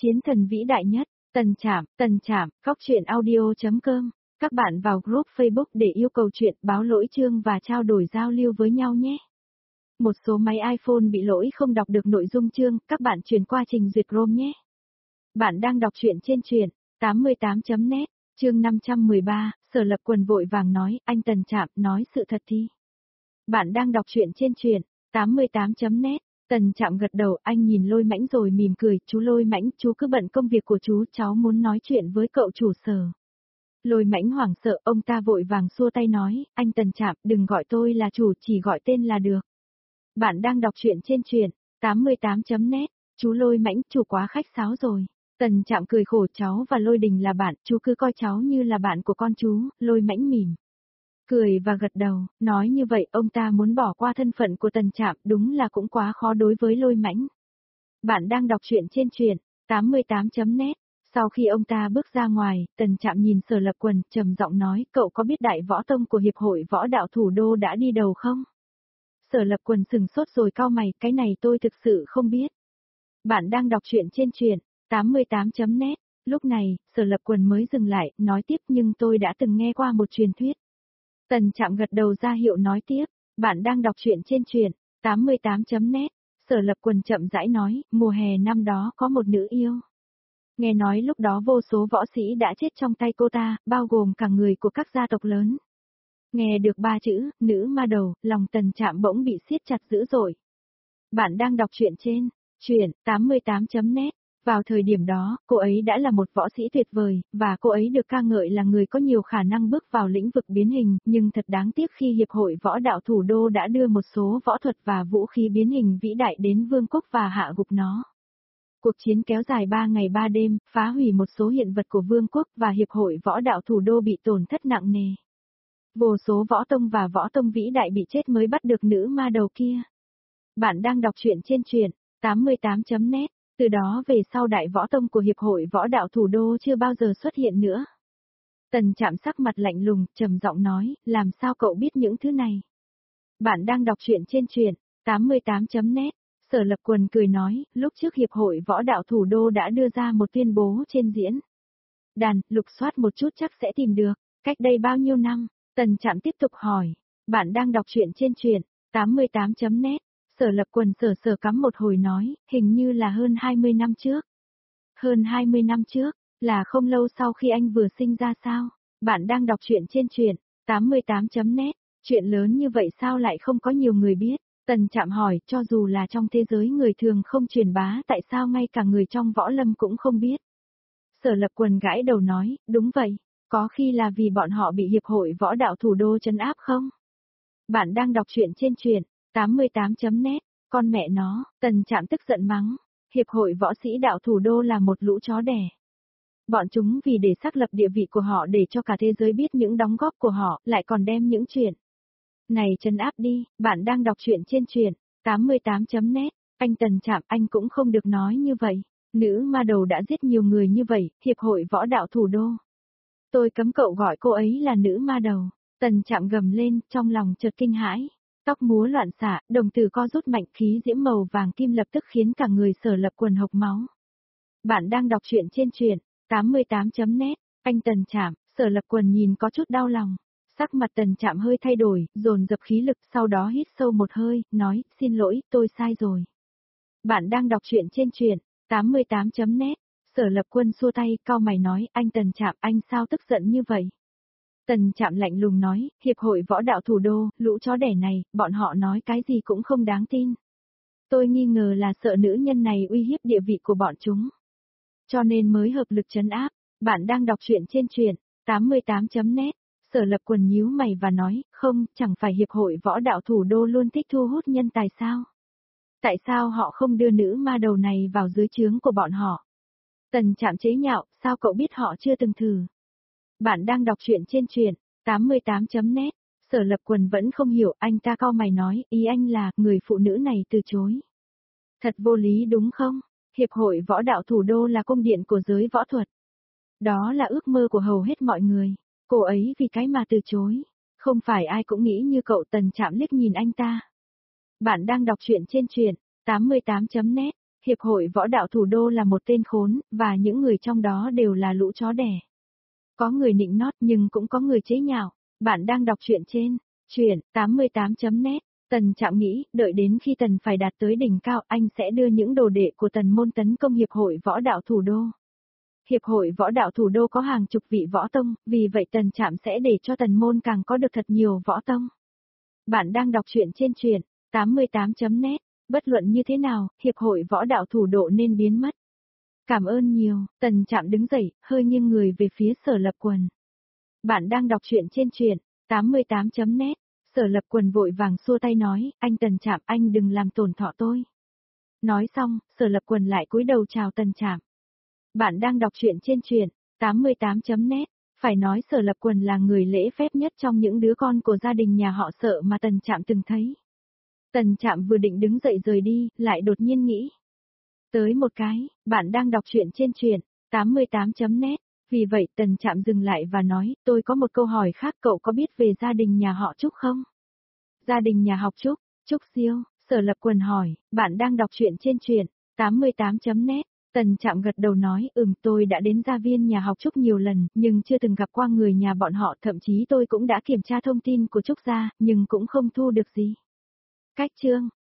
Chiến thần vĩ đại nhất, Tần Trạm, góc truyện audio.com. Các bạn vào group Facebook để yêu cầu chuyện, báo lỗi chương và trao đổi giao lưu với nhau nhé. Một số máy iPhone bị lỗi không đọc được nội dung chương, các bạn chuyển qua trình duyệt Chrome nhé. Bạn đang đọc truyện trên truyện 88.net, chương 513, Sở Lập Quần vội vàng nói, anh Tần Trạm, nói sự thật đi. Bạn đang đọc truyện trên truyện 88.net. Tần Trạm gật đầu, anh nhìn Lôi Mãnh rồi mỉm cười, chú Lôi Mãnh, chú cứ bận công việc của chú, cháu muốn nói chuyện với cậu chủ Sở. Lôi Mãnh hoảng sợ, ông ta vội vàng xua tay nói, anh Tần Trạm, đừng gọi tôi là chủ, chỉ gọi tên là được. Bạn đang đọc truyện trên truyện 88.net, chú Lôi Mãnh, chủ quá khách sáo rồi. Tần Trạm cười khổ, cháu và Lôi Đình là bạn, chú cứ coi cháu như là bạn của con chú. Lôi Mãnh mỉm cười và gật đầu, nói như vậy ông ta muốn bỏ qua thân phận của Tần Trạm, đúng là cũng quá khó đối với Lôi Mãnh. Bạn đang đọc truyện trên truyện 88.net. Sau khi ông ta bước ra ngoài, Tần Trạm nhìn Sở Lập Quần, trầm giọng nói, cậu có biết đại võ tông của Hiệp hội Võ Đạo Thủ Đô đã đi đầu không? Sở Lập Quần sừng sốt rồi cau mày, cái này tôi thực sự không biết. Bạn đang đọc truyện trên truyện 88.net. Lúc này, Sở Lập Quần mới dừng lại, nói tiếp, nhưng tôi đã từng nghe qua một truyền thuyết. Tần Trạm gật đầu ra hiệu nói tiếp, bạn đang đọc truyện trên truyện 88.net. Sở Lập Quần chậm rãi nói, mùa hè năm đó có một nữ yêu. Nghe nói lúc đó vô số võ sĩ đã chết trong tay cô ta, bao gồm cả người của các gia tộc lớn. Nghe được ba chữ, nữ ma đầu, lòng Tần Trạm bỗng bị siết chặt dữ dội. Bạn đang đọc truyện trên truyện 88.net. Vào thời điểm đó, cô ấy đã là một võ sĩ tuyệt vời, và cô ấy được ca ngợi là người có nhiều khả năng bước vào lĩnh vực biến hình, nhưng thật đáng tiếc khi Hiệp hội Võ Đạo Thủ Đô đã đưa một số võ thuật và vũ khí biến hình vĩ đại đến vương quốc và hạ gục nó. Cuộc chiến kéo dài 3 ngày 3 đêm, phá hủy một số hiện vật của vương quốc và Hiệp hội Võ Đạo Thủ Đô bị tổn thất nặng nề. Vô số võ tông và võ tông vĩ đại bị chết mới bắt được nữ ma đầu kia. Bạn đang đọc truyện trên truyện 88.net. Từ đó về sau đại võ tông của Hiệp hội Võ Đạo Thủ Đô chưa bao giờ xuất hiện nữa. Tần Trạm sắc mặt lạnh lùng, trầm giọng nói, làm sao cậu biết những thứ này? Bạn đang đọc truyện trên truyện 88.net. Sở Lập Quần cười nói, lúc trước Hiệp hội Võ Đạo Thủ Đô đã đưa ra một tuyên bố trên diễn đàn, lục soát một chút chắc sẽ tìm được. Cách đây bao nhiêu năm? Tần Trạm tiếp tục hỏi. Bạn đang đọc truyện trên truyện 88.net. Sở Lập Quần sờ cắm một hồi nói, hình như là hơn 20 năm trước. Hơn 20 năm trước, là không lâu sau khi anh vừa sinh ra sao? Bạn đang đọc truyện trên truyện 88.net. Chuyện lớn như vậy sao lại không có nhiều người biết? Tần Trạm hỏi, cho dù là trong thế giới người thường không truyền bá, tại sao ngay cả người trong võ lâm cũng không biết? Sở Lập Quần gãi đầu nói, đúng vậy, có khi là vì bọn họ bị Hiệp hội Võ Đạo Thủ Đô trấn áp không? Bạn đang đọc truyện trên truyện 88.net. Con mẹ nó, Tần Trạm tức giận mắng, Hiệp hội Võ Sĩ Đạo Thủ Đô là một lũ chó đẻ. Bọn chúng vì để xác lập địa vị của họ để cho cả thế giới biết những đóng góp của họ, lại còn đem những chuyện này trấn áp đi. Bạn đang đọc truyện trên truyện 88.net. Anh Tần Trạm, anh cũng không được nói như vậy. Nữ ma đầu đã giết nhiều người như vậy, Hiệp hội Võ Đạo Thủ Đô. Tôi cấm cậu gọi cô ấy là nữ ma đầu. Tần Trạm gầm lên, trong lòng chợt kinh hãi. Tóc múa loạn xạ, đồng tử co rút mạnh, khí diễm màu vàng kim lập tức khiến cả người Sở Lập Quần hộc máu. Bạn đang đọc truyện trên truyện 88.net. Anh Tần Trạm, Sở Lập Quần nhìn có chút đau lòng. Sắc mặt Tần Trạm hơi thay đổi, dồn dập khí lực, sau đó hít sâu một hơi, nói, xin lỗi, tôi sai rồi. Bạn đang đọc truyện trên truyện 88.net. Sở Lập Quân xua tay, cau mày nói, anh Tần Trạm, anh sao tức giận như vậy? Tần Trạm lạnh lùng nói, Hiệp hội Võ Đạo Thủ Đô, lũ chó đẻ này, bọn họ nói cái gì cũng không đáng tin. Tôi nghi ngờ là sợ nữ nhân này uy hiếp địa vị của bọn chúng. Cho nên mới hợp lực trấn áp. Bạn đang đọc truyện trên truyện 88.net. Sở Lập Quần nhíu mày và nói, không, chẳng phải Hiệp hội Võ Đạo Thủ Đô luôn thích thu hút nhân tài sao? Tại sao họ không đưa nữ ma đầu này vào dưới trướng của bọn họ? Tần Trạm chế nhạo, sao cậu biết họ chưa từng thử? Bạn đang đọc truyện trên truyện 88.net. Sở Lập Quần vẫn không hiểu, anh ta cau mày nói, ý anh là, người phụ nữ này từ chối. Thật vô lý đúng không? Hiệp hội Võ Đạo Thủ Đô là cung điện của giới võ thuật. Đó là ước mơ của hầu hết mọi người. Cô ấy vì cái mà từ chối. Không phải ai cũng nghĩ như cậu. Tần Trạm liếc nhìn anh ta. Bạn đang đọc truyện trên truyện 88.net. Hiệp hội võ đạo thủ đô là một tên khốn, và những người trong đó đều là lũ chó đẻ. Có người nịnh nót nhưng cũng có người chế nhạo. Bạn đang đọc truyện trên truyện 88.net. Tần Trạm nghĩ, đợi đến khi Tần phải đạt tới đỉnh cao, anh sẽ đưa những đồ đệ của Tần môn tấn công Hiệp hội võ đạo thủ đô. Hiệp hội võ đạo thủ đô có hàng chục vị võ tông, vì vậy Tần Trạm sẽ để cho Tần môn càng có được thật nhiều võ tông. Bạn đang đọc truyện trên truyện 88.net. Bất luận như thế nào, Hiệp hội võ đạo thủ đô nên biến mất. Cảm ơn nhiều, Tần Trạm đứng dậy, hơi nghiêng người về phía Sở Lập Quần. Bạn đang đọc truyện trên truyện 88.net. Sở Lập Quần vội vàng xua tay nói, anh Tần Trạm, anh đừng làm tổn thọ tôi. Nói xong, Sở Lập Quần lại cúi đầu chào Tần Trạm. Bạn đang đọc truyện trên truyện 88.net. Phải nói Sở Lập Quần là người lễ phép nhất trong những đứa con của gia đình nhà họ Sở mà Tần Trạm từng thấy. Tần Trạm vừa định đứng dậy rời đi, lại đột nhiên nghĩ tới một cái. Bạn đang đọc truyện trên truyện 88.net. Vì vậy Tần Trạm dừng lại và nói, tôi có một câu hỏi khác, cậu có biết về gia đình nhà họ Trúc không? Gia đình nhà họ Trúc, Trúc Siêu, Sở Lập Quần hỏi, bạn đang đọc truyện trên truyện 88.net. Tần Trạm gật đầu nói, tôi đã đến gia viên nhà họ Trúc nhiều lần, nhưng chưa từng gặp qua người nhà bọn họ, thậm chí tôi cũng đã kiểm tra thông tin của Trúc gia, nhưng cũng không thu được gì. Cách chương